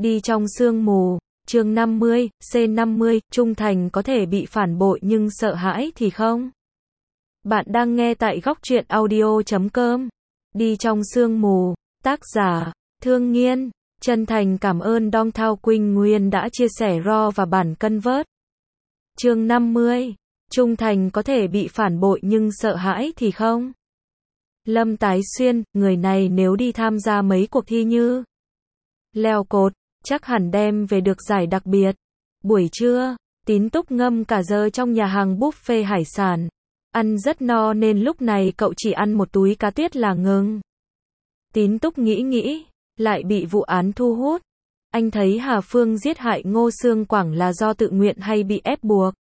Đi trong sương mù, chương 50, C50, trung thành có thể bị phản bội nhưng sợ hãi thì không. Bạn đang nghe tại góc truyện audio.com. Đi trong sương mù, tác giả, Thương Nghiên, chân thành cảm ơn Dong Thao Quỳnh Nguyên đã chia sẻ raw và bản convert. Chương 50, trung thành có thể bị phản bội nhưng sợ hãi thì không. Lâm Tái Xuyên, người này nếu đi tham gia mấy cuộc thi như leo cột, chắc hẳn đem về được giải đặc biệt. Buổi trưa, Tín Túc ngâm cả giờ trong nhà hàng buffet hải sản. Ăn rất no nên lúc này cậu chỉ ăn một túi cá tiết là ngừng. Tín Túc nghĩ, lại bị vụ án thu hút. Anh thấy Hà Phương giết hại Ngô Xương Quảng là do tự nguyện hay bị ép buộc?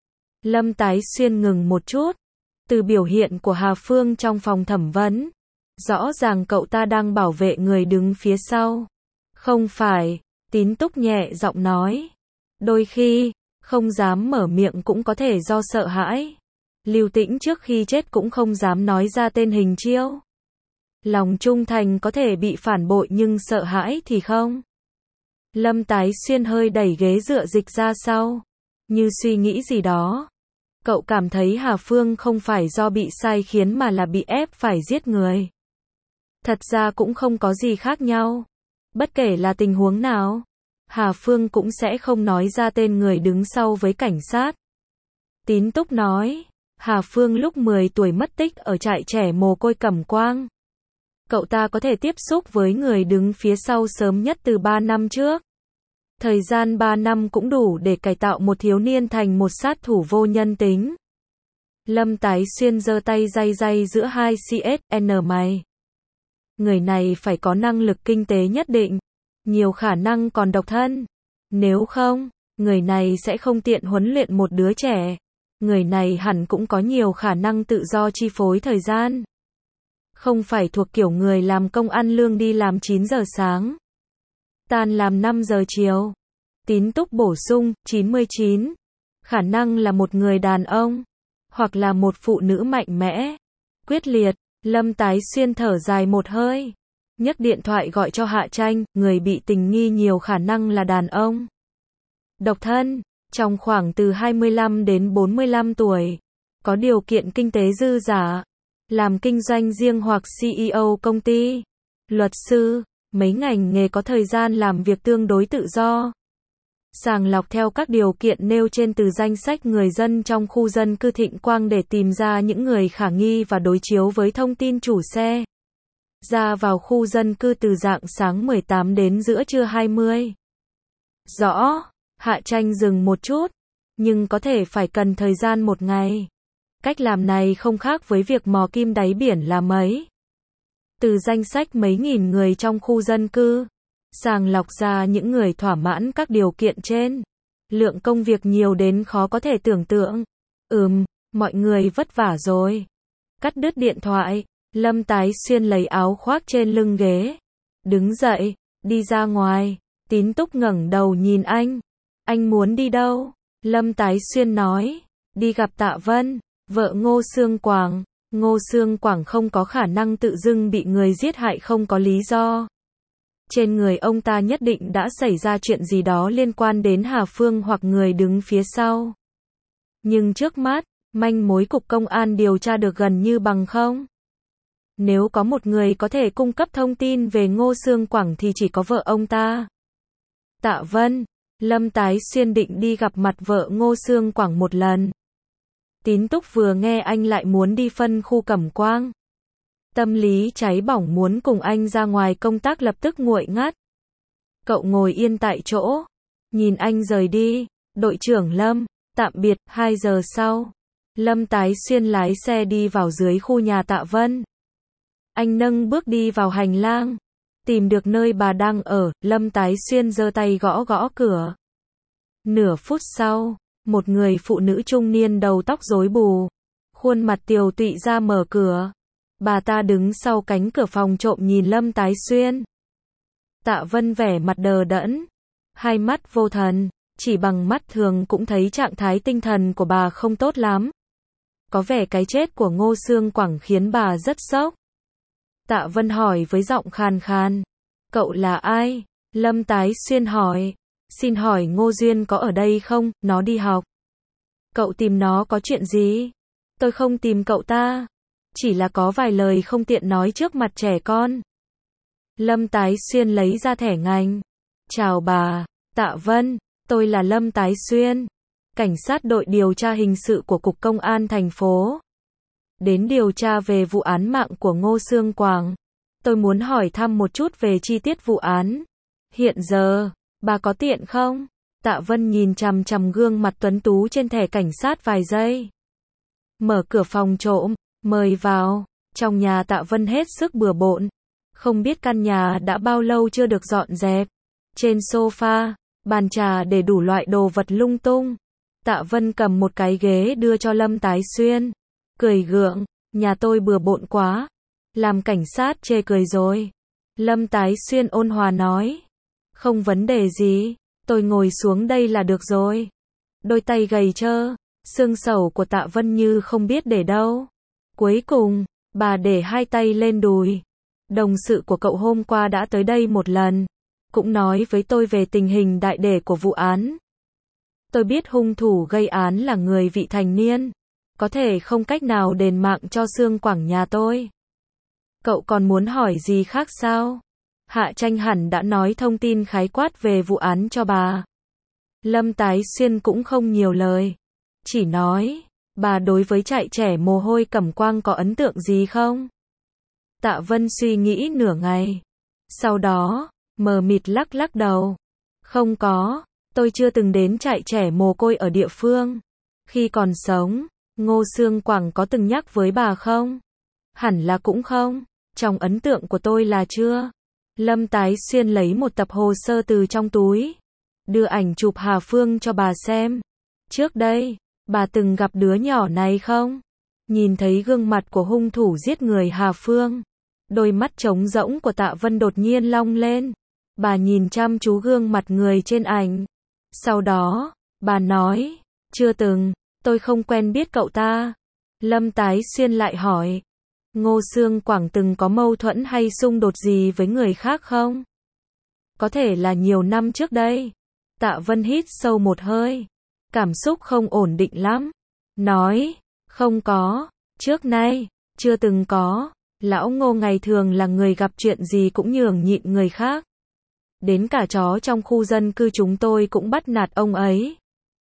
Lâm Tái Xuyên ngừng một chút. Từ biểu hiện của Hà Phương trong phòng thẩm vấn, rõ ràng cậu ta đang bảo vệ người đứng phía sau. Không phải, Tín Túc nhẹ giọng nói. Đôi khi, không dám mở miệng cũng có thể do sợ hãi. Lưu Tĩnh trước khi chết cũng không dám nói ra tên Hình Chiêu. Lòng trung thành có thể bị phản bội nhưng sợ hãi thì không. Lâm Tái Xuyên hơi đẩy ghế dựa dịch ra sau, như suy nghĩ gì đó. Cậu cảm thấy Hà Phương không phải do bị sai khiến mà là bị ép phải giết người. Thật ra cũng không có gì khác nhau. Bất kể là tình huống nào, Hà Phương cũng sẽ không nói ra tên người đứng sau với cảnh sát. Tín Túc nói, Hà Phương lúc 10 tuổi mất tích ở trại trẻ mồ côi Cẩm Quang. Cậu ta có thể tiếp xúc với người đứng phía sau sớm nhất từ 3 năm trước. Thời gian 3 năm cũng đủ để cải tạo một thiếu niên thành một sát thủ vô nhân tính. Lâm Tái Xuyên giơ tay day giữa hai CSN mày. Người này phải có năng lực kinh tế nhất định, nhiều khả năng còn độc thân. Nếu không, người này sẽ không tiện huấn luyện một đứa trẻ. Người này hẳn cũng có nhiều khả năng tự do chi phối thời gian. Không phải thuộc kiểu người làm công ăn lương đi làm 9 giờ sáng, tan làm 5 giờ chiều. Tín Túc bổ sung, 99. Khả năng là một người đàn ông, hoặc là một phụ nữ mạnh mẽ, quyết liệt. Lâm Tái Xuyên thở dài một hơi, nhấc điện thoại gọi cho Hạ Tranh, người bị tình nghi nhiều khả năng là đàn ông. Độc thân, trong khoảng từ 25 đến 45 tuổi, có điều kiện kinh tế dư dả, làm kinh doanh riêng hoặc CEO công ty, luật sư, mấy ngành nghề có thời gian làm việc tương đối tự do. Sàng lọc theo các điều kiện nêu trên từ danh sách người dân trong khu dân cư Thịnh Quang để tìm ra những người khả nghi và đối chiếu với thông tin chủ xe. Ra vào khu dân cư từ rạng sáng 18 đến giữa trưa 20. Rõ, Hạ Tranh dừng một chút, nhưng có thể phải cần thời gian một ngày. Cách làm này không khác với việc mò kim đáy biển là mấy. Từ danh sách mấy nghìn người trong khu dân cư, sàng lọc ra những người thỏa mãn các điều kiện trên. Lượng công việc nhiều đến khó có thể tưởng tượng. Mọi người vất vả rồi. Cắt đứt điện thoại, Lâm Tái Xuyên lấy áo khoác trên lưng ghế, đứng dậy, đi ra ngoài. Tín Túc ngẩng đầu nhìn anh. Anh muốn đi đâu? Lâm Tái Xuyên nói, đi gặp Tạ Vân, vợ Ngô Xương Quảng. Ngô Xương Quảng không có khả năng tự dưng bị người giết hại không có lý do. Trên người ông ta nhất định đã xảy ra chuyện gì đó liên quan đến Hà Phương hoặc người đứng phía sau. Nhưng trước mắt, manh mối cục công an điều tra được gần như bằng không. Nếu có một người có thể cung cấp thông tin về Ngô Xương Quảng thì chỉ có vợ ông ta. Tạ Vân, Lâm Tái Xuyên định đi gặp mặt vợ Ngô Xương Quảng một lần. Tín Túc vừa nghe anh lại muốn đi phân khu Cẩm Quang. Tâm lý cháy bỏng muốn cùng anh ra ngoài công tác lập tức nguội ngắt. Cậu ngồi yên tại chỗ, nhìn anh rời đi. Đội trưởng Lâm, tạm biệt. 2 giờ sau, Lâm Tái Xuyên lái xe đi vào dưới khu nhà Tạ Vân. Anh nâng bước đi vào hành lang, tìm được nơi bà đang ở. Lâm Tái Xuyên giơ tay gõ gõ cửa. Nửa phút sau, một người phụ nữ trung niên đầu tóc rối bù, khuôn mặt tiều tụy ra mở cửa. Bà ta đứng sau cánh cửa phòng trộm nhìn Lâm Tái Xuyên. Tạ Vân vẻ mặt đờ đẫn, hai mắt vô thần, chỉ bằng mắt thường cũng thấy trạng thái tinh thần của bà không tốt lắm. Có vẻ cái chết của Ngô Xương Quảng khiến bà rất sốc. Tạ Vân hỏi với giọng khàn khàn, cậu là ai? Lâm Tái Xuyên hỏi. Xin hỏi Ngô Duyên có ở đây không, nó đi học. Cậu tìm nó có chuyện gì? Tôi không tìm cậu ta. Chỉ là có vài lời không tiện nói trước mặt trẻ con. Lâm Tái Xuyên lấy ra thẻ ngành. Chào bà, Tạ Vân, tôi là Lâm Tái Xuyên, cảnh sát đội điều tra hình sự của Cục Công an thành phố. Đến điều tra về vụ án mạng của Ngô Sương Quảng. Tôi muốn hỏi thăm một chút về chi tiết vụ án. Hiện giờ, bà có tiện không? Tạ Vân nhìn chằm chằm gương mặt tuấn tú trên thẻ cảnh sát vài giây. Mở cửa phòng trộm, mời vào. Trong nhà Tạ Vân hết sức bừa bộn. Không biết căn nhà đã bao lâu chưa được dọn dẹp. Trên sofa, bàn trà để đủ loại đồ vật lung tung. Tạ Vân cầm một cái ghế đưa cho Lâm Tái Xuyên. Cười gượng, nhà tôi bừa bộn quá. Làm cảnh sát chê cười rồi. Lâm Tái Xuyên ôn hòa nói. Không vấn đề gì, tôi ngồi xuống đây là được rồi. Đôi tay gầy trơ, xương sẩu của Tạ Vân như không biết để đâu. Cuối cùng, bà để hai tay lên đùi. Đồng sự của cậu hôm qua đã tới đây một lần, cũng nói với tôi về tình hình đại để của vụ án. Tôi biết hung thủ gây án là người vị thành niên, có thể không cách nào đền mạng cho Sương Quảng nhà tôi. Cậu còn muốn hỏi gì khác sao? Hạ Tranh hẳn đã nói thông tin khái quát về vụ án cho bà. Lâm Tái Xuyên cũng không nhiều lời, chỉ nói, bà đối với trại trẻ mồ hôi Cẩm Quang có ấn tượng gì không? Tạ Vân suy nghĩ nửa ngày, sau đó, mờ mịt lắc lắc đầu. Không có, tôi chưa từng đến trại trẻ mồ côi ở địa phương. Khi còn sống, Ngô Sương Quảng có từng nhắc với bà không? Hẳn là cũng không, trong ấn tượng của tôi là chưa. Lâm Tái Xuyên lấy một tập hồ sơ từ trong túi, đưa ảnh chụp Hà Phương cho bà xem. Trước đây, bà từng gặp đứa nhỏ này không? Nhìn thấy gương mặt của hung thủ giết người Hà Phương, đôi mắt trống rỗng của Tạ Vân đột nhiên long lên. Bà nhìn chăm chú gương mặt người trên ảnh. Sau đó, bà nói, chưa từng, tôi không quen biết cậu ta. Lâm Tái Xuyên lại hỏi, Ngô Sương Quảng từng có mâu thuẫn hay xung đột gì với người khác không? Có thể là nhiều năm trước đây. Tạ Vân hít sâu một hơi, cảm xúc không ổn định lắm. Nói, không có, trước nay, chưa từng có. Lão Ngô ngày thường là người gặp chuyện gì cũng nhường nhịn người khác. Đến cả chó trong khu dân cư chúng tôi cũng bắt nạt ông ấy.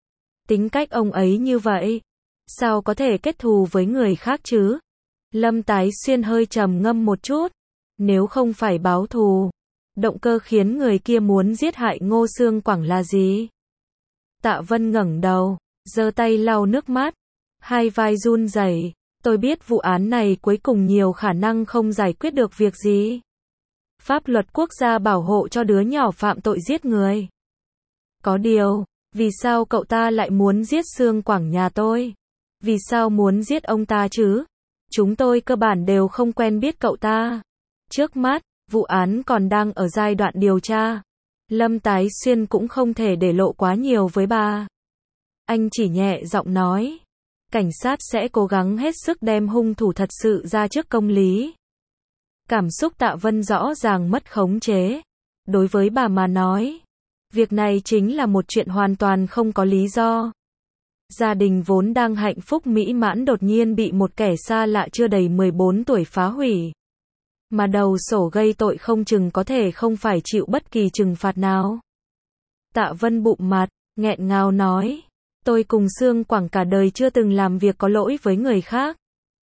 Tính cách ông ấy như vậy, sao có thể kết thù với người khác chứ? Lâm Tái Xuyên hơi trầm ngâm một chút. Nếu không phải báo thù, động cơ khiến người kia muốn giết hại Ngô Sương Quảng là gì? Tạ Vân ngẩng đầu, giơ tay lau nước mắt, hai vai run rẩy. Tôi biết vụ án này cuối cùng nhiều khả năng không giải quyết được việc gì. Pháp luật quốc gia bảo hộ cho đứa nhỏ phạm tội giết người. Có điều, vì sao cậu ta lại muốn giết Sương Quảng nhà tôi? Vì sao muốn giết ông ta chứ? Chúng tôi cơ bản đều không quen biết cậu ta. Trước mắt, vụ án còn đang ở giai đoạn điều tra. Lâm Tái Xuyên cũng không thể để lộ quá nhiều với bà. Anh chỉ nhẹ giọng nói, cảnh sát sẽ cố gắng hết sức đem hung thủ thật sự ra trước công lý. Cảm xúc Tạ Vân rõ ràng mất khống chế. Đối với bà mà nói, việc này chính là một chuyện hoàn toàn không có lý do. Gia đình vốn đang hạnh phúc mỹ mãn đột nhiên bị một kẻ xa lạ chưa đầy 14 tuổi phá hủy. Mà đầu sổ gây tội không chừng có thể không phải chịu bất kỳ trừng phạt nào. Tạ Vân bụm mặt, nghẹn ngào nói, tôi cùng Sương Quảng cả đời chưa từng làm việc có lỗi với người khác.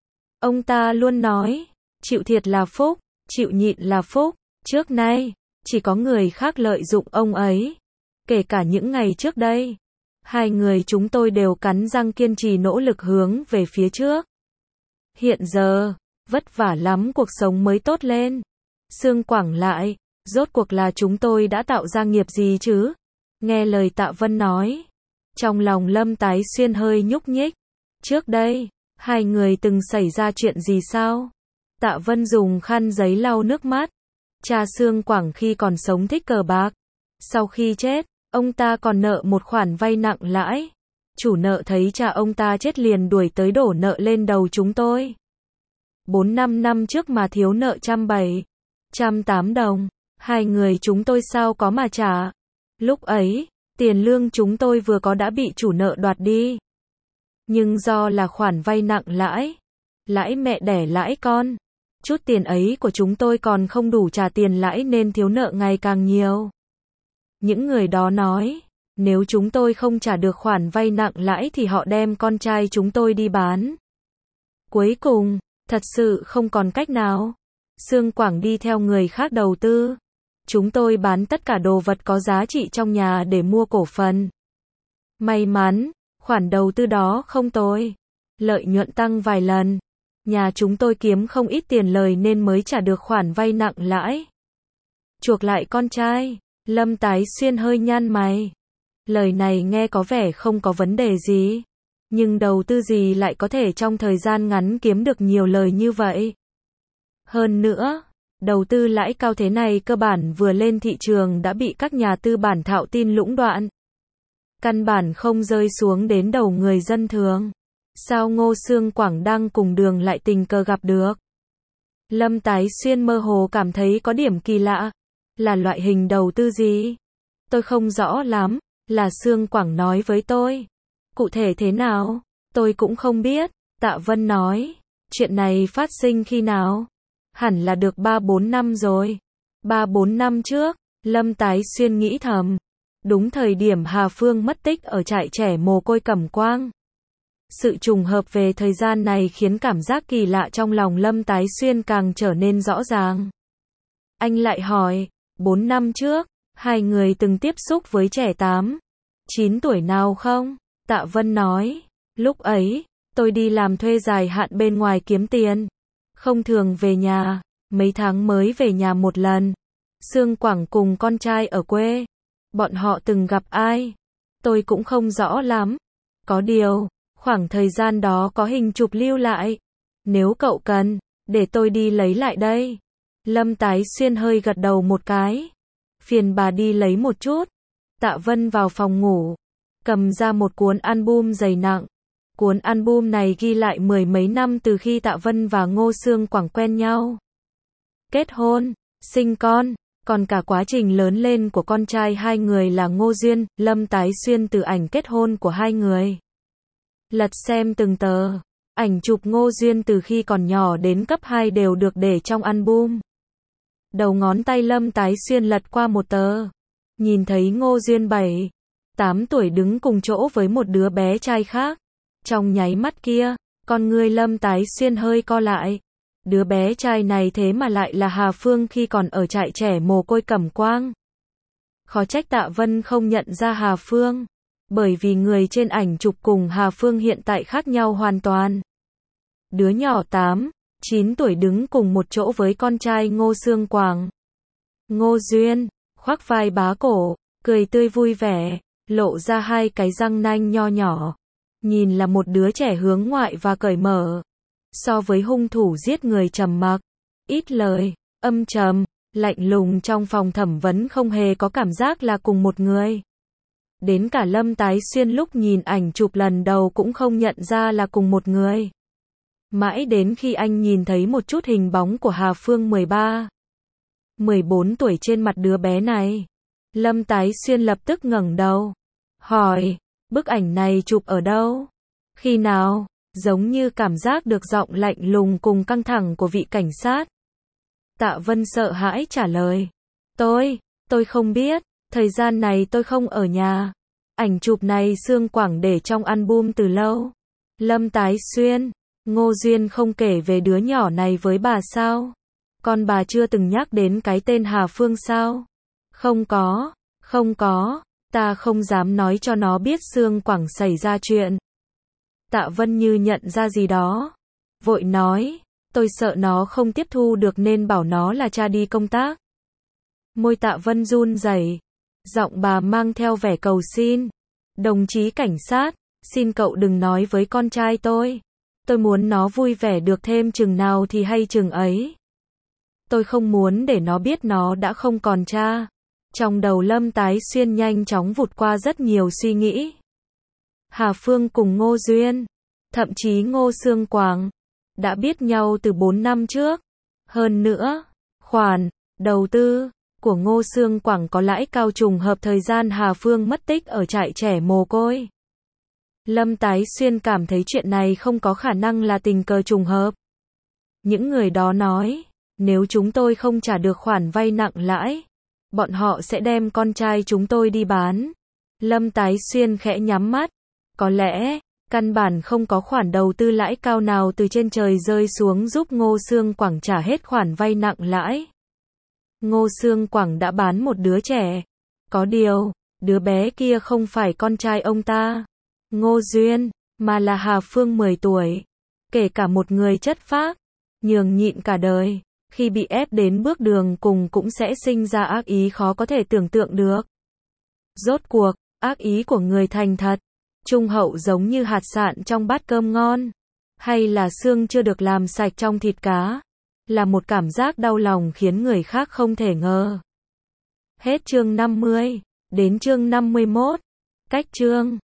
Ông ta luôn nói, chịu thiệt là phúc, chịu nhịn là phúc. Trước nay, chỉ có người khác lợi dụng ông ấy. Kể cả những ngày trước đây, hai người chúng tôi đều cắn răng kiên trì nỗ lực hướng về phía trước. Hiện giờ, vất vả lắm cuộc sống mới tốt lên. Sương Quảng lại, rốt cuộc là chúng tôi đã tạo ra nghiệp gì chứ? Nghe lời Tạ Vân nói, trong lòng Lâm Tái Xuyên hơi nhúc nhích. Trước đây, hai người từng xảy ra chuyện gì sao? Tạ Vân dùng khăn giấy lau nước mắt. Cha Sương Quảng khi còn sống thích cờ bạc. Sau khi chết, ông ta còn nợ một khoản vay nặng lãi. Chủ nợ thấy cha ông ta chết liền đuổi tới đổ nợ lên đầu chúng tôi. 4-5 năm trước mà thiếu nợ 170, 180 đồng. Hai người chúng tôi sao có mà trả. Lúc ấy, tiền lương chúng tôi vừa có đã bị chủ nợ đoạt đi. Nhưng do là khoản vay nặng lãi. Lãi mẹ đẻ lãi con. Chút tiền ấy của chúng tôi còn không đủ trả tiền lãi nên thiếu nợ ngày càng nhiều. Những người đó nói, nếu chúng tôi không trả được khoản vay nặng lãi thì họ đem con trai chúng tôi đi bán. Cuối cùng, thật sự không còn cách nào. Sương Quảng đi theo người khác đầu tư. Chúng tôi bán tất cả đồ vật có giá trị trong nhà để mua cổ phần. May mắn, khoản đầu tư đó không tồi. Lợi nhuận tăng vài lần. Nhà chúng tôi kiếm không ít tiền lời nên mới trả được khoản vay nặng lãi. Chuộc lại con trai, Lâm Tái Xuyên hơi nhăn mày. Lời này nghe có vẻ không có vấn đề gì. Nhưng đầu tư gì lại có thể trong thời gian ngắn kiếm được nhiều lời như vậy? Hơn nữa, đầu tư lãi cao thế này cơ bản vừa lên thị trường đã bị các nhà tư bản thạo tin lũng đoạn. Căn bản không rơi xuống đến đầu người dân thường. Sao Ngô Sương Quảng đang cùng đường lại tình cờ gặp được? Lâm Tái Xuyên mơ hồ cảm thấy có điểm kỳ lạ. Là loại hình đầu tư gì? Tôi không rõ lắm, là Sương Quảng nói với tôi. Cụ thể thế nào? Tôi cũng không biết. Tạ Vân nói, chuyện này phát sinh khi nào? Hẳn là được 3-4 năm rồi. 3-4 năm trước, Lâm Tái Xuyên nghĩ thầm. Đúng thời điểm Hà Phương mất tích ở trại trẻ mồ côi Cẩm Quang. Sự trùng hợp về thời gian này khiến cảm giác kỳ lạ trong lòng Lâm Tái Xuyên càng trở nên rõ ràng. Anh lại hỏi, 4 năm trước, hai người từng tiếp xúc với trẻ 8, 9 tuổi nào không? Tạ Vân nói, lúc ấy, tôi đi làm thuê dài hạn bên ngoài kiếm tiền. Không thường về nhà, mấy tháng mới về nhà một lần. Sương Quảng cùng con trai ở quê. Bọn họ từng gặp ai? Tôi cũng không rõ lắm. Có điều, khoảng thời gian đó có hình chụp lưu lại. Nếu cậu cần, để tôi đi lấy lại đây. Lâm Tái Xuyên hơi gật đầu một cái. Phiền bà đi lấy một chút. Tạ Vân vào phòng ngủ, cầm ra một cuốn album dày nặng. Cuốn album này ghi lại 10 mấy năm từ khi Tạ Vân và Ngô Sương Quảng quen nhau. Kết hôn, sinh con, còn cả quá trình lớn lên của con trai hai người là Ngô Duyên, Lâm Tái Xuyên từ ảnh kết hôn của hai người. Lật xem từng tờ, ảnh chụp Ngô Duyên từ khi còn nhỏ đến cấp 2 đều được để trong album. Đầu ngón tay Lâm Tái Xuyên lật qua một tờ, nhìn thấy Ngô Duyên 7-8 tuổi đứng cùng chỗ với một đứa bé trai khác. Trong nháy mắt kia, con người Lâm Tái Xuyên hơi co lại. Đứa bé trai này thế mà lại là Hà Phương khi còn ở trại trẻ mồ côi Cẩm Quang. Khó trách Tạ Vân không nhận ra Hà Phương. Bởi vì người trên ảnh chụp cùng Hà Phương hiện tại khác nhau hoàn toàn. Đứa nhỏ 8-9 tuổi đứng cùng một chỗ với con trai Ngô Sương Quảng. Ngô Duyên, khoác vai bá cổ, cười tươi vui vẻ, lộ ra hai cái răng nanh nho nhỏ. Nhìn là một đứa trẻ hướng ngoại và cởi mở. So với hung thủ giết người trầm mặc, ít lời, âm trầm, lạnh lùng trong phòng thẩm vấn không hề có cảm giác là cùng một người. Đến cả Lâm Tái Xuyên lúc nhìn ảnh chụp lần đầu cũng không nhận ra là cùng một người. Mãi đến khi anh nhìn thấy một chút hình bóng của Hà Phương 13-14 tuổi trên mặt đứa bé này. Lâm Tái Xuyên lập tức ngẩng đầu, hỏi, bức ảnh này chụp ở đâu? Khi nào? Giống như cảm giác được giọng lạnh lùng cùng căng thẳng của vị cảnh sát. Tạ Vân sợ hãi trả lời. Tôi không biết, thời gian này tôi không ở nhà. Ảnh chụp này Sương Quảng để trong album từ lâu. Lâm Tái Xuyên, Ngô Duyên không kể về đứa nhỏ này với bà sao? Con bà chưa từng nhắc đến cái tên Hà Phương sao? Không có, ta không dám nói cho nó biết Sương Quảng xảy ra chuyện. Tạ Vân như nhận ra gì đó, vội nói, tôi sợ nó không tiếp thu được nên bảo nó là cha đi công tác. Môi Tạ Vân run rẩy, giọng bà mang theo vẻ cầu xin. Đồng chí cảnh sát, xin cậu đừng nói với con trai tôi muốn nó vui vẻ được thêm chừng nào thì hay chừng ấy. Tôi không muốn để nó biết nó đã không còn cha. Trong đầu Lâm Tái Xuyên nhanh chóng vụt qua rất nhiều suy nghĩ. Hà Phương cùng Ngô Duyên, thậm chí Ngô Sương Quảng, đã biết nhau từ 4 năm trước. Hơn nữa, khoản đầu tư của Ngô Xương Quảng có lãi cao trùng hợp thời gian Hà Phương mất tích ở trại trẻ mồ côi. Lâm Tái Xuyên cảm thấy chuyện này không có khả năng là tình cờ trùng hợp. Những người đó nói, nếu chúng tôi không trả được khoản vay nặng lãi, bọn họ sẽ đem con trai chúng tôi đi bán. Lâm Tái Xuyên khẽ nhắm mắt. Có lẽ, căn bản không có khoản đầu tư lãi cao nào từ trên trời rơi xuống giúp Ngô Xương Quảng trả hết khoản vay nặng lãi. Ngô Xương Quảng đã bán một đứa trẻ. Có điều, đứa bé kia không phải con trai ông ta, Ngô Duyên, mà là Hà Phương 10 tuổi. Kể cả một người chất phác, nhường nhịn cả đời, khi bị ép đến bước đường cùng cũng sẽ sinh ra ác ý khó có thể tưởng tượng được. Rốt cuộc, ác ý của người thành thật, trung hậu giống như hạt sạn trong bát cơm ngon, hay là xương chưa được làm sạch trong thịt cá, là một cảm giác đau lòng khiến người khác không thể ngờ. Hết chương 50, đến chương 51. Cách chương